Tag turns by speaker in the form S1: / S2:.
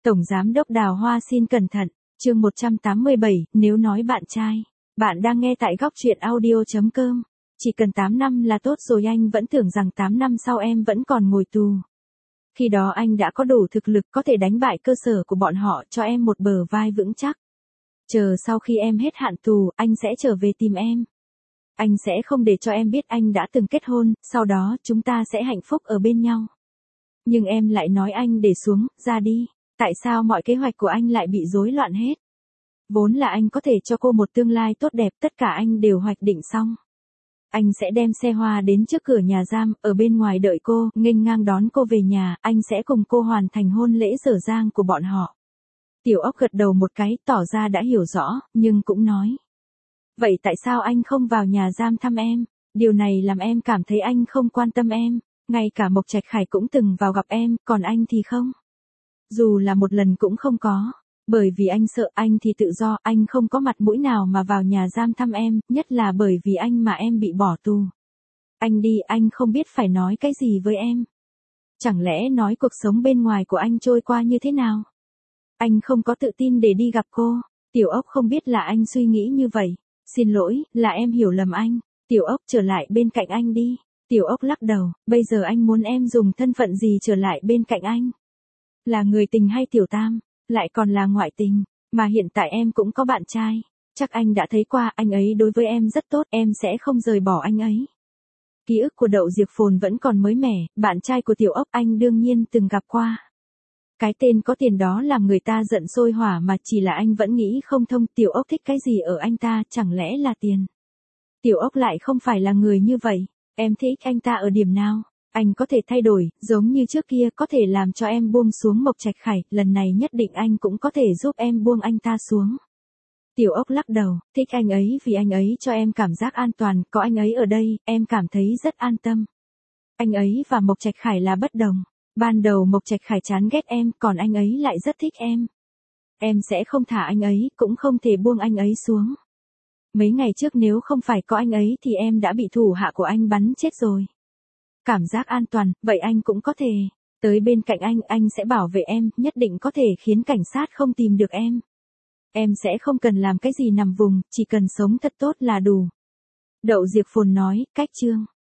S1: Tổng Giám đốc Đào Hoa xin cẩn thận, chương 187, nếu nói bạn trai. Bạn đang nghe tại góc truyện audio.com. Chỉ cần 8 năm là tốt rồi, anh vẫn tưởng rằng 8 năm sau em vẫn còn ngồi tù. Khi đó anh đã có đủ thực lực có thể đánh bại cơ sở của bọn họ, cho em một bờ vai vững chắc. Chờ sau khi em hết hạn tù, anh sẽ trở về tìm em. Anh sẽ không để cho em biết anh đã từng kết hôn, sau đó chúng ta sẽ hạnh phúc ở bên nhau. Nhưng em lại nói anh để xuống, ra đi. Tại sao mọi kế hoạch của anh lại bị rối loạn hết? Vốn là anh có thể cho cô một tương lai tốt đẹp, tất cả anh đều hoạch định xong. Anh sẽ đem xe hoa đến trước cửa nhà giam, ở bên ngoài đợi cô, nghênh ngang đón cô về nhà, anh sẽ cùng cô hoàn thành hôn lễ dở dang của bọn họ. Tiểu Ốc gật đầu một cái, tỏ ra đã hiểu rõ, nhưng cũng nói. Vậy tại sao anh không vào nhà giam thăm em? Điều này làm em cảm thấy anh không quan tâm em. Ngay cả Mộc Trạch Khải cũng từng vào gặp em, còn anh thì không. Dù là một lần cũng không có. Bởi vì anh sợ, anh thì tự do, anh không có mặt mũi nào mà vào nhà giam thăm em, nhất là bởi vì anh mà em bị bỏ tù. Anh đi, anh không biết phải nói cái gì với em. Chẳng lẽ nói cuộc sống bên ngoài của anh trôi qua như thế nào? Anh không có tự tin để đi gặp cô. Tiểu Ốc không biết là anh suy nghĩ như vậy. Xin lỗi, là em hiểu lầm anh. Tiểu Ốc trở lại bên cạnh anh đi. Tiểu Ốc lắc đầu, bây giờ anh muốn em dùng thân phận gì trở lại bên cạnh anh? Là người tình hay tiểu tam? Lại còn là ngoại tình, mà hiện tại em cũng có bạn trai. Chắc anh đã thấy qua, anh ấy đối với em rất tốt, em sẽ không rời bỏ anh ấy. Ký ức của Đậu Diệp Phồn vẫn còn mới mẻ, bạn trai của Tiểu Ốc anh đương nhiên từng gặp qua. Cái tên có tiền đó làm người ta giận sôi hỏa, mà chỉ là anh vẫn nghĩ không thông, Tiểu Ốc thích cái gì ở anh ta, chẳng lẽ là tiền? Tiểu Ốc lại không phải là người như vậy. Em thích anh ta ở điểm nào? Anh có thể thay đổi, giống như trước kia có thể làm cho em buông xuống Mộc Trạch Khải, lần này nhất định anh cũng có thể giúp em buông anh ta xuống. Tiểu Ốc lắc đầu, thích anh ấy vì anh ấy cho em cảm giác an toàn, có anh ấy ở đây, em cảm thấy rất an tâm. Anh ấy và Mộc Trạch Khải là bất đồng. Ban đầu Mộc Trạch Khải chán ghét em, còn anh ấy lại rất thích em. Em sẽ không thả anh ấy, cũng không thể buông anh ấy xuống. Mấy ngày trước nếu không phải có anh ấy thì em đã bị thủ hạ của anh bắn chết rồi. Cảm giác an toàn, vậy anh cũng có thể. Tới bên cạnh anh sẽ bảo vệ em, nhất định có thể khiến cảnh sát không tìm được em. Em sẽ không cần làm cái gì nằm vùng, chỉ cần sống thật tốt là đủ. Đậu Diệp Phồn nói, cách chương.